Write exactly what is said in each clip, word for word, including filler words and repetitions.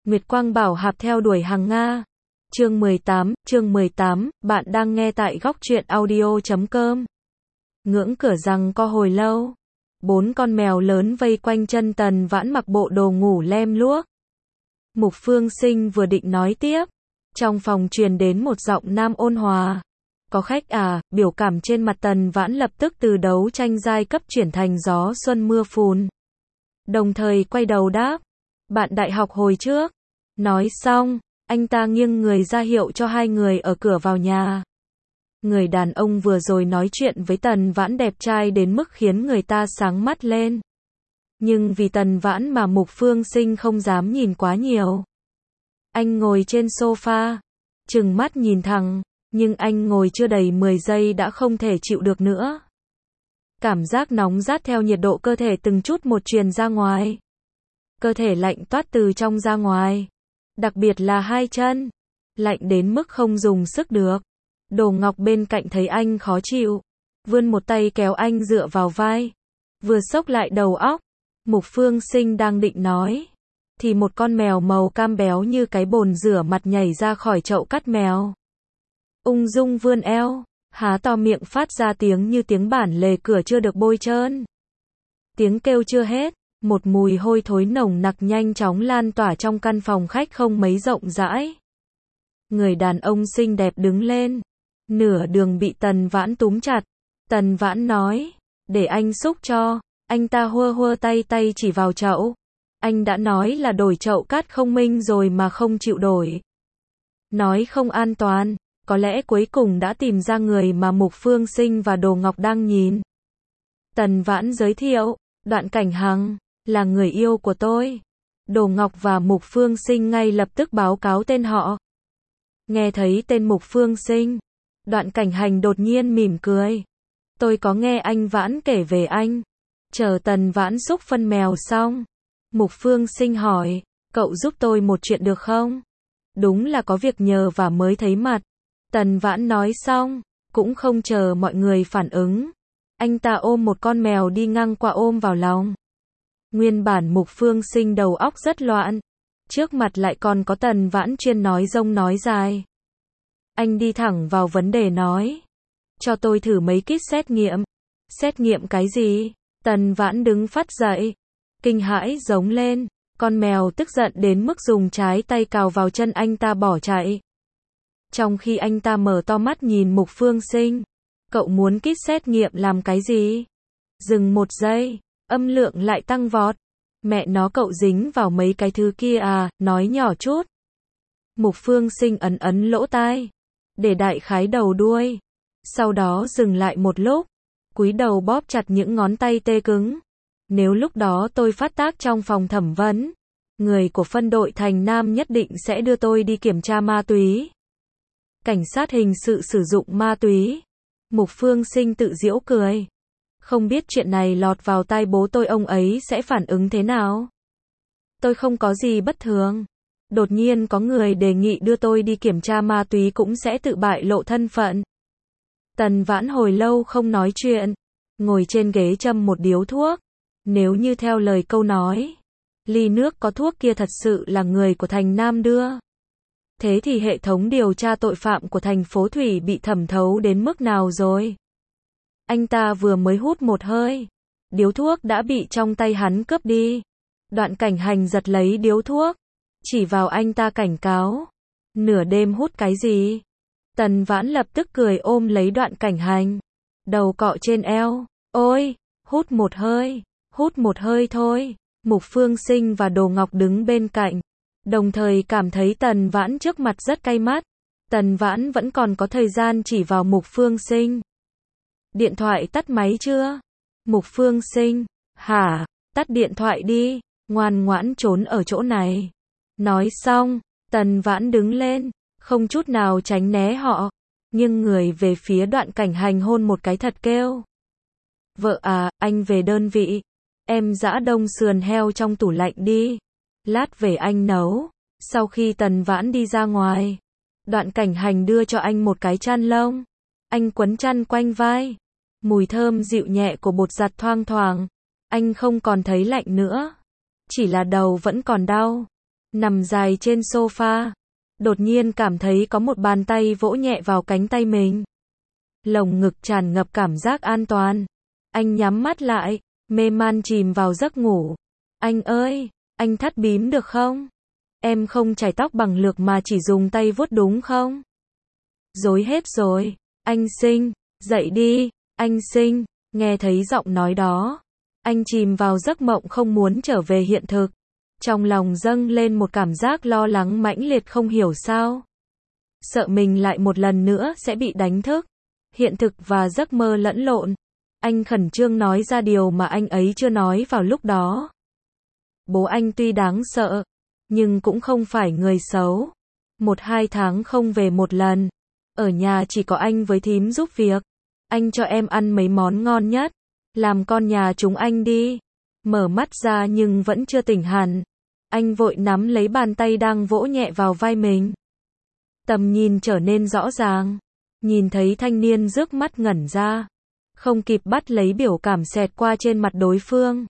Nguyệt Quang Bảo Hạp theo đuổi hàng Nga. Chương mười tám, chương mười tám, bạn đang nghe tại góc truyện audio chấm com. Ngưỡng cửa rằng co hồi lâu. Bốn con mèo lớn vây quanh chân Tần Vãn mặc bộ đồ ngủ lem luốc. Mục Phương Sinh vừa định nói tiếp. Trong phòng truyền đến một giọng nam ôn hòa. Có khách à, biểu cảm trên mặt Tần Vãn lập tức từ đấu tranh giai cấp chuyển thành gió xuân mưa phùn. Đồng thời quay đầu đáp. Bạn đại học hồi trước. Nói xong, anh ta nghiêng người ra hiệu cho hai người ở cửa vào nhà. Người đàn ông vừa rồi nói chuyện với Tần Vãn đẹp trai đến mức khiến người ta sáng mắt lên. Nhưng vì Tần Vãn mà Mục Phương Sinh không dám nhìn quá nhiều. Anh ngồi trên sofa, trừng mắt nhìn thẳng, nhưng anh ngồi chưa đầy mười giây đã không thể chịu được nữa. Cảm giác nóng rát theo nhiệt độ cơ thể từng chút một truyền ra ngoài. Cơ thể lạnh toát từ trong ra ngoài. Đặc biệt là hai chân. Lạnh đến mức không dùng sức được. Đồ Ngọc bên cạnh thấy anh khó chịu. Vươn một tay kéo anh dựa vào vai. Vừa xốc lại đầu óc. Mục Phương Sinh đang định nói. Thì một con mèo màu cam béo như cái bồn rửa mặt nhảy ra khỏi chậu cắt mèo. Ung dung vươn eo. Há to miệng phát ra tiếng như tiếng bản lề cửa chưa được bôi trơn. Tiếng kêu chưa hết. Một mùi hôi thối nồng nặc nhanh chóng lan tỏa trong căn phòng khách không mấy rộng rãi. Người đàn ông xinh đẹp đứng lên. Nửa đường bị Tần Vãn túm chặt. Tần Vãn nói. Để anh xúc cho. Anh ta hua hua tay tay chỉ vào chậu. Anh đã nói là đổi chậu cát không minh rồi mà không chịu đổi. Nói không an toàn. Có lẽ cuối cùng đã tìm ra người mà Mục Phương Sinh và Đồ Ngọc đang nhìn. Tần Vãn giới thiệu. Đoạn Cảnh Hằng. Là người yêu của tôi. Đồ Ngọc và Mục Phương Sinh ngay lập tức báo cáo tên họ. Nghe thấy tên Mục Phương Sinh. Đoạn Cảnh Hành đột nhiên mỉm cười. Tôi có nghe anh Vãn kể về anh. Chờ Tần Vãn xúc phân mèo xong. Mục Phương Sinh hỏi. Cậu giúp tôi một chuyện được không? Đúng là có việc nhờ và mới thấy mặt. Tần Vãn nói xong. Cũng không chờ mọi người phản ứng. Anh ta ôm một con mèo đi ngang qua ôm vào lòng. Nguyên bản Mục Phương Sinh đầu óc rất loạn. Trước mặt lại còn có Tần Vãn chuyên nói rông nói dài. Anh đi thẳng vào vấn đề nói. Cho tôi thử mấy kit xét nghiệm. Xét nghiệm cái gì? Tần Vãn đứng phắt dậy. Kinh hãi giống lên. Con mèo tức giận đến mức dùng trái tay cào vào chân anh ta bỏ chạy. Trong khi anh ta mở to mắt nhìn Mục Phương Sinh. Cậu muốn kit xét nghiệm làm cái gì? Dừng một giây. Âm lượng lại tăng vọt. Mẹ nó cậu dính vào mấy cái thứ kia à, nói nhỏ chút. Mục Phương Sinh ấn ấn lỗ tai. Để đại khái đầu đuôi. Sau đó dừng lại một lúc. Cúi đầu bóp chặt những ngón tay tê cứng. Nếu lúc đó tôi phát tác trong phòng thẩm vấn. Người của phân đội Thành Nam nhất định sẽ đưa tôi đi kiểm tra ma túy. Cảnh sát hình sự sử dụng ma túy. Mục Phương Sinh tự giễu cười. Không biết chuyện này lọt vào tai bố tôi ông ấy sẽ phản ứng thế nào? Tôi không có gì bất thường. Đột nhiên có người đề nghị đưa tôi đi kiểm tra ma túy cũng sẽ tự bại lộ thân phận. Tần Vãn hồi lâu không nói chuyện. Ngồi trên ghế châm một điếu thuốc. Nếu như theo lời câu nói. Ly nước có thuốc kia thật sự là người của Thành Nam đưa. Thế thì hệ thống điều tra tội phạm của thành phố Thủy bị thẩm thấu đến mức nào rồi? Anh ta vừa mới hút một hơi. Điếu thuốc đã bị trong tay hắn cướp đi. Đoạn Cảnh Hành giật lấy điếu thuốc. Chỉ vào anh ta cảnh cáo. Nửa đêm hút cái gì? Tần Vãn lập tức cười ôm lấy Đoạn Cảnh Hành. Đầu cọ trên eo. Ôi, hút một hơi. Hút một hơi thôi. Mục Phương Sinh và Đồ Ngọc đứng bên cạnh. Đồng thời cảm thấy Tần Vãn trước mặt rất cay mắt. Tần Vãn vẫn còn có thời gian chỉ vào Mục Phương Sinh. Điện thoại tắt máy chưa? Mục Phương Sinh. Hả? Tắt điện thoại đi. Ngoan ngoãn trốn ở chỗ này. Nói xong, Tần Vãn đứng lên. Không chút nào tránh né họ. Nhưng người về phía Đoạn Cảnh Hành hôn một cái thật kêu. Vợ à, anh về đơn vị. Em giã đông sườn heo trong tủ lạnh đi. Lát về anh nấu. Sau khi Tần Vãn đi ra ngoài. Đoạn Cảnh Hành đưa cho anh một cái chăn lông. Anh quấn chăn quanh vai. Mùi thơm dịu nhẹ của bột giặt thoang thoảng. Anh không còn thấy lạnh nữa. Chỉ là đầu vẫn còn đau. Nằm dài trên sofa, đột nhiên cảm thấy có một bàn tay vỗ nhẹ vào cánh tay mình. Lồng ngực tràn ngập cảm giác an toàn. Anh nhắm mắt lại, mê man chìm vào giấc ngủ. Anh ơi, anh thắt bím được không? Em không chải tóc bằng lược mà chỉ dùng tay vuốt đúng không? Rối hết rồi. Anh Sinh, dậy đi, anh Sinh. Nghe thấy giọng nói đó, anh chìm vào giấc mộng không muốn trở về hiện thực. Trong lòng dâng lên một cảm giác lo lắng mãnh liệt không hiểu sao. Sợ mình lại một lần nữa sẽ bị đánh thức. Hiện thực và giấc mơ lẫn lộn. Anh khẩn trương nói ra điều mà anh ấy chưa nói vào lúc đó. Bố anh tuy đáng sợ, nhưng cũng không phải người xấu. Một hai tháng không về một lần. Ở nhà chỉ có anh với thím giúp việc. Anh cho em ăn mấy món ngon nhất. Làm con nhà chúng anh đi. Mở mắt ra nhưng vẫn chưa tỉnh hẳn. Anh vội nắm lấy bàn tay đang vỗ nhẹ vào vai mình. Tầm nhìn trở nên rõ ràng. Nhìn thấy thanh niên rước mắt ngẩn ra. Không kịp bắt lấy biểu cảm xẹt qua trên mặt đối phương.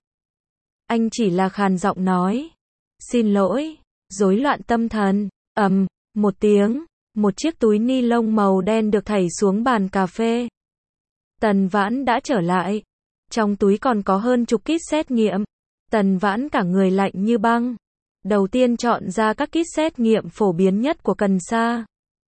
Anh chỉ là khàn giọng nói. Xin lỗi. Rối loạn tâm thần. Ầm, một tiếng. Một chiếc túi ni lông màu đen được thảy xuống bàn cà phê. Tần Vãn đã trở lại. Trong túi còn có hơn chục kit xét nghiệm. Tần Vãn cả người lạnh như băng. Đầu tiên chọn ra các kit xét nghiệm phổ biến nhất của cần sa,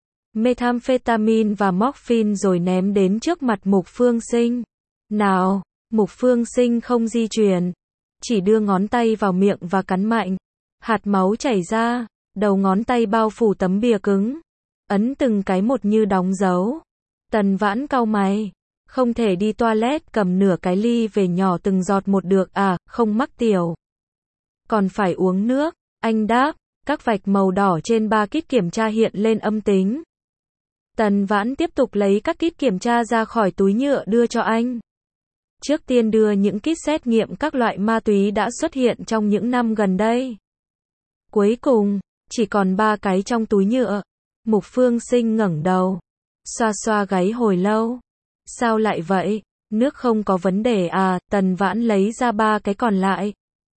methamphetamine và morphine rồi ném đến trước mặt Mục Phương Sinh. Nào, Mục Phương Sinh không di chuyển. Chỉ đưa ngón tay vào miệng và cắn mạnh. Hạt máu chảy ra. Đầu ngón tay bao phủ tấm bìa cứng. Ấn từng cái một như đóng dấu. Tần Vãn cau mày. Không thể đi toilet cầm nửa cái ly về nhỏ từng giọt một được à, không mắc tiểu. Còn phải uống nước. Anh đáp, các vạch màu đỏ trên ba kit kiểm tra hiện lên âm tính. Tần Vãn tiếp tục lấy các kit kiểm tra ra khỏi túi nhựa đưa cho anh. Trước tiên đưa những kit xét nghiệm các loại ma túy đã xuất hiện trong những năm gần đây. Cuối cùng, chỉ còn ba cái trong túi nhựa. Mục Phương Sinh ngẩng đầu. Xoa xoa gáy hồi lâu. Sao lại vậy? Nước không có vấn đề à? Tần Vãn lấy ra ba cái còn lại.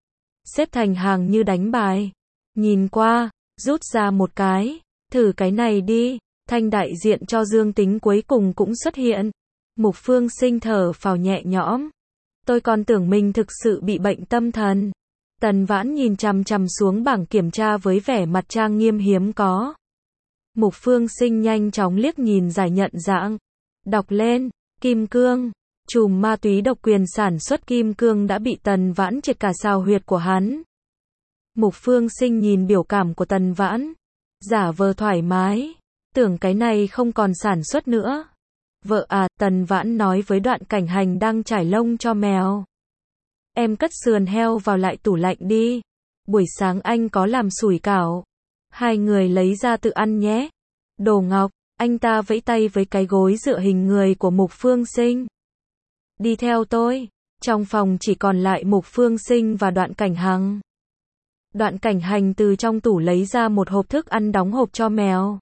Xếp thành hàng như đánh bài. Nhìn qua, rút ra một cái. Thử cái này đi. Thanh đại diện cho dương tính cuối cùng cũng xuất hiện. Mục Phương Sinh thở phào nhẹ nhõm. Tôi còn tưởng mình thực sự bị bệnh tâm thần. Tần Vãn nhìn chằm chằm xuống bảng kiểm tra với vẻ mặt trang nghiêm hiếm có. Mục Phương Sinh nhanh chóng liếc nhìn giải nhận dạng. Đọc lên, kim cương. Chùm ma túy độc quyền sản xuất kim cương đã bị Tần Vãn triệt cả xào huyệt của hắn. Mục Phương Sinh nhìn biểu cảm của Tần Vãn. Giả vờ thoải mái. Tưởng cái này không còn sản xuất nữa. Vợ à, Tần Vãn nói với Đoạn Cảnh Hành đang trải lông cho mèo. Em cất sườn heo vào lại tủ lạnh đi. Buổi sáng anh có làm sủi cảo. Hai người lấy ra tự ăn nhé. Đồ Ngọc, anh ta vẫy tay với cái gối dựa hình người của Mục Phương Sinh. Đi theo tôi. Trong phòng chỉ còn lại Mục Phương Sinh và Đoạn Cảnh Hằng. Đoạn Cảnh Hành từ trong tủ lấy ra một hộp thức ăn đóng hộp cho mèo.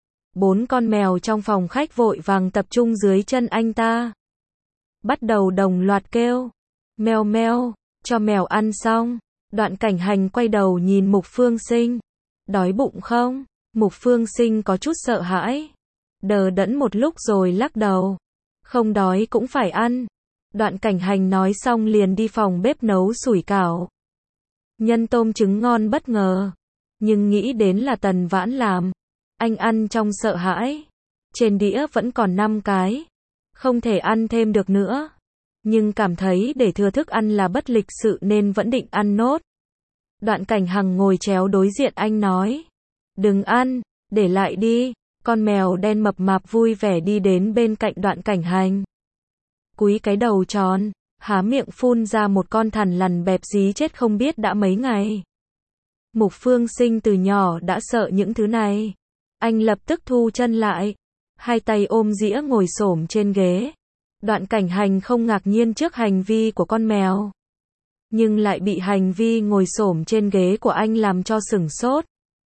Bốn con mèo trong phòng khách vội vàng tập trung dưới chân anh ta. Bắt đầu đồng loạt kêu. Mèo mèo, cho mèo ăn xong. Đoạn Cảnh Hành quay đầu nhìn Mục Phương Sinh. Đói bụng không? Mục Phương Sinh có chút sợ hãi. Đờ đẫn một lúc rồi lắc đầu. Không đói cũng phải ăn. Đoạn Cảnh Hành nói xong liền đi phòng bếp nấu sủi cảo. Nhân tôm trứng ngon bất ngờ. Nhưng nghĩ đến là Tần Vãn làm. Anh ăn trong sợ hãi. Trên đĩa vẫn còn năm cái. Không thể ăn thêm được nữa. Nhưng cảm thấy để thừa thức ăn là bất lịch sự nên vẫn định ăn nốt. Đoạn Cảnh Hằng ngồi chéo đối diện anh nói. Đừng ăn, để lại đi. Con mèo đen mập mạp vui vẻ đi đến bên cạnh Đoạn Cảnh Hành. Cúi cái đầu tròn, há miệng phun ra một con thằn lằn bẹp dí chết không biết đã mấy ngày. Mục Phương Sinh từ nhỏ đã sợ những thứ này. Anh lập tức thu chân lại. Hai tay ôm dĩa ngồi xổm trên ghế. Đoạn Cảnh Hành không ngạc nhiên trước hành vi của con mèo. Nhưng lại bị hành vi ngồi xổm trên ghế của anh làm cho sửng sốt.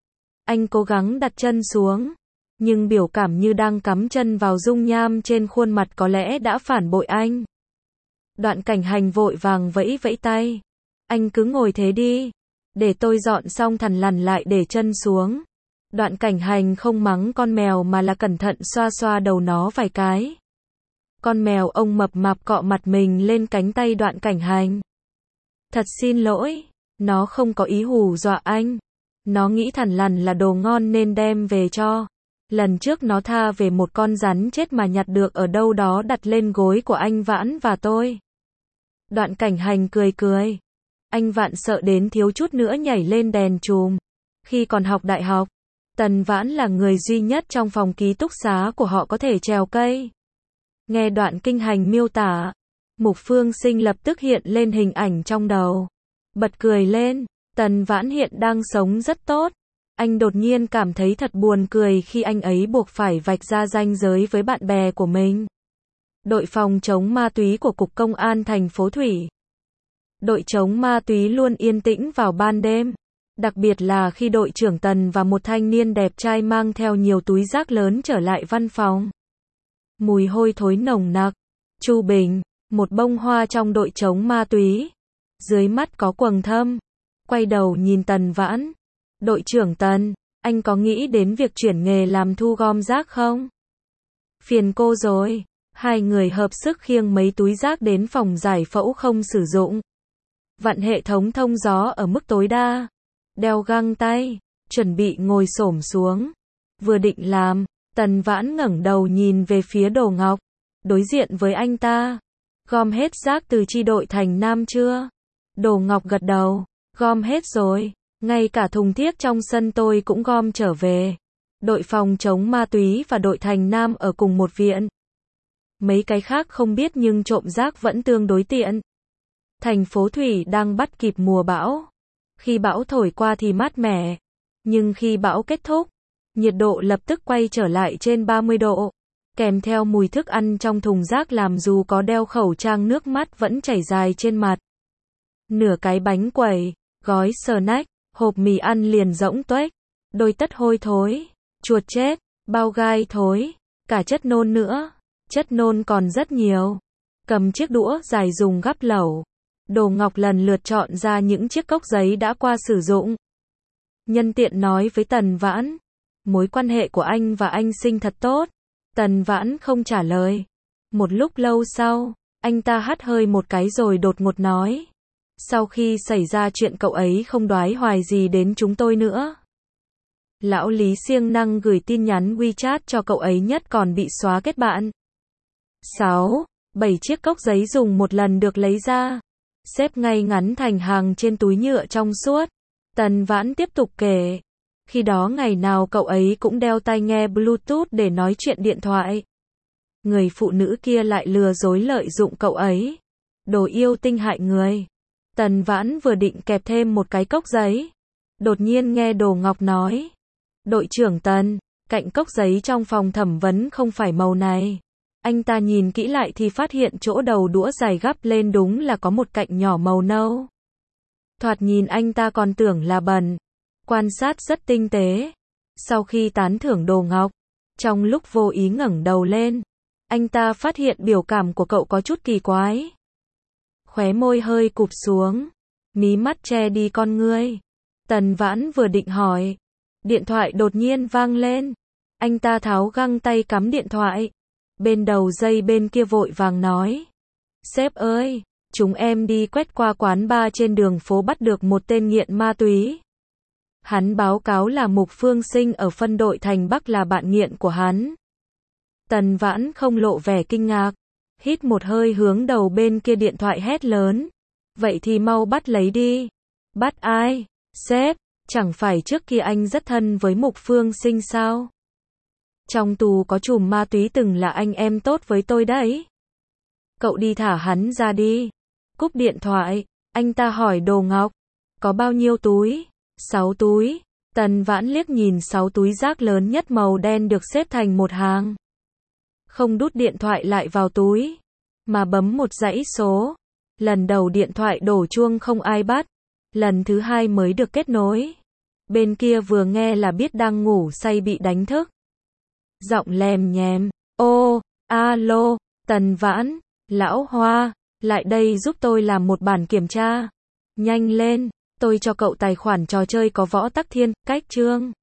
Anh cố gắng đặt chân xuống. Nhưng biểu cảm như đang cắm chân vào dung nham trên khuôn mặt có lẽ đã phản bội anh. Đoạn Cảnh Hành vội vàng vẫy vẫy tay. Anh cứ ngồi thế đi. Để tôi dọn xong thằn lằn lại để chân xuống. Đoạn Cảnh Hành không mắng con mèo mà là cẩn thận xoa xoa đầu nó vài cái. Con mèo ông mập mạp cọ mặt mình lên cánh tay Đoạn Cảnh Hành. Thật xin lỗi, nó không có ý hù dọa anh. Nó nghĩ thằn lằn là đồ ngon nên đem về cho. Lần trước nó tha về một con rắn chết mà nhặt được ở đâu đó đặt lên gối của anh Vãn và tôi. Đoạn Cảnh Hành cười cười. Anh Vạn sợ đến thiếu chút nữa nhảy lên đèn chùm. Khi còn học đại học, Tần Vãn là người duy nhất trong phòng ký túc xá của họ có thể trèo cây. Nghe Đoạn Kinh Hành miêu tả, Mục Phương Sinh lập tức hiện lên hình ảnh trong đầu. Bật cười lên, Tần Vãn hiện đang sống rất tốt. Anh đột nhiên cảm thấy thật buồn cười khi anh ấy buộc phải vạch ra ranh giới với bạn bè của mình. Đội phòng chống ma túy của Cục Công an thành phố Thủy. Đội chống ma túy luôn yên tĩnh vào ban đêm. Đặc biệt là khi đội trưởng Tần và một thanh niên đẹp trai mang theo nhiều túi rác lớn trở lại văn phòng. Mùi hôi thối nồng nặc. Chu Bình, một bông hoa trong đội chống ma túy. Dưới mắt có quầng thâm. Quay đầu nhìn Tần Vãn. Đội trưởng Tần, anh có nghĩ đến việc chuyển nghề làm thu gom rác không? Phiền cô rồi. Hai người hợp sức khiêng mấy túi rác đến phòng giải phẫu không sử dụng. Vặn hệ thống thông gió ở mức tối đa. Đeo găng tay, chuẩn bị ngồi xổm xuống. Vừa định làm, Tần Vãn ngẩng đầu nhìn về phía Đồ Ngọc. Đối diện với anh ta. Gom hết rác từ chi đội thành Nam chưa? Đồ Ngọc gật đầu. Gom hết rồi. Ngay cả thùng thiếc trong sân tôi cũng gom trở về. Đội phòng chống ma túy và đội thành Nam ở cùng một viện. Mấy cái khác không biết nhưng trộm rác vẫn tương đối tiện. Thành phố Thủy đang bắt kịp mùa bão. Khi bão thổi qua thì mát mẻ. Nhưng khi bão kết thúc, nhiệt độ lập tức quay trở lại trên ba mươi độ. Kèm theo mùi thức ăn trong thùng rác làm dù có đeo khẩu trang nước mắt vẫn chảy dài trên mặt. Nửa cái bánh quẩy, gói snack, hộp mì ăn liền rỗng tuếch. Đôi tất hôi thối, chuột chết, bao gai thối, cả chất nôn nữa. Chất nôn còn rất nhiều. Cầm chiếc đũa dài dùng gắp lẩu. Đồ Ngọc lần lượt chọn ra những chiếc cốc giấy đã qua sử dụng. Nhân tiện nói với Tần Vãn. Mối quan hệ của anh và anh Sinh thật tốt. Tần Vãn không trả lời. Một lúc lâu sau, anh ta hắt hơi một cái rồi đột ngột nói. Sau khi xảy ra chuyện cậu ấy không đoái hoài gì đến chúng tôi nữa. Lão Lý siêng năng gửi tin nhắn WeChat cho cậu ấy nhất còn bị xóa kết bạn. sáu. bảy chiếc cốc giấy dùng một lần được lấy ra. Xếp ngay ngắn thành hàng trên túi nhựa trong suốt. Tần Vãn tiếp tục kể. Khi đó ngày nào cậu ấy cũng đeo tai nghe Bluetooth để nói chuyện điện thoại. Người phụ nữ kia lại lừa dối lợi dụng cậu ấy. Đồ yêu tinh hại người. Tần Vãn vừa định kẹp thêm một cái cốc giấy. Đột nhiên nghe Đồ Ngọc nói. Đội trưởng Tần, cạnh cốc giấy trong phòng thẩm vấn không phải màu này. Anh ta nhìn kỹ lại thì phát hiện chỗ đầu đũa dài gắp lên đúng là có một cạnh nhỏ màu nâu. Thoạt nhìn anh ta còn tưởng là bẩn. Quan sát rất tinh tế. Sau khi tán thưởng Đồ Ngọc, trong lúc vô ý ngẩng đầu lên, anh ta phát hiện biểu cảm của cậu có chút kỳ quái. Khóe môi hơi cụp xuống, mí mắt che đi con ngươi. Tần Vãn vừa định hỏi, điện thoại đột nhiên vang lên. Anh ta tháo găng tay cắm điện thoại. Bên đầu dây bên kia vội vàng nói. Sếp ơi, chúng em đi quét qua quán bar trên đường phố bắt được một tên nghiện ma túy. Hắn báo cáo là Mục Phương Sinh ở phân đội thành Bắc là bạn nghiện của hắn. Tần Vãn không lộ vẻ kinh ngạc. Hít một hơi hướng đầu bên kia điện thoại hét lớn. Vậy thì mau bắt lấy đi. Bắt ai? Sếp, chẳng phải trước kia anh rất thân với Mục Phương Sinh sao? Trong tù có trùm ma túy từng là anh em tốt với tôi đấy. Cậu đi thả hắn ra đi. Cúp điện thoại, anh ta hỏi Đồ Ngọc. Có bao nhiêu túi? Sáu túi. Tần Vãn liếc nhìn sáu túi rác lớn nhất màu đen được xếp thành một hàng. Không đút điện thoại lại vào túi, mà bấm một dãy số. Lần đầu điện thoại đổ chuông không ai bắt. Lần thứ hai mới được kết nối. Bên kia vừa nghe là biết đang ngủ say bị đánh thức. Giọng lèm nhèm. Ô, alo, Tần Vãn, lão Hoa, lại đây giúp tôi làm một bản kiểm tra. Nhanh lên, Tôi cho cậu tài khoản trò chơi có võ tắc thiên, cách chương.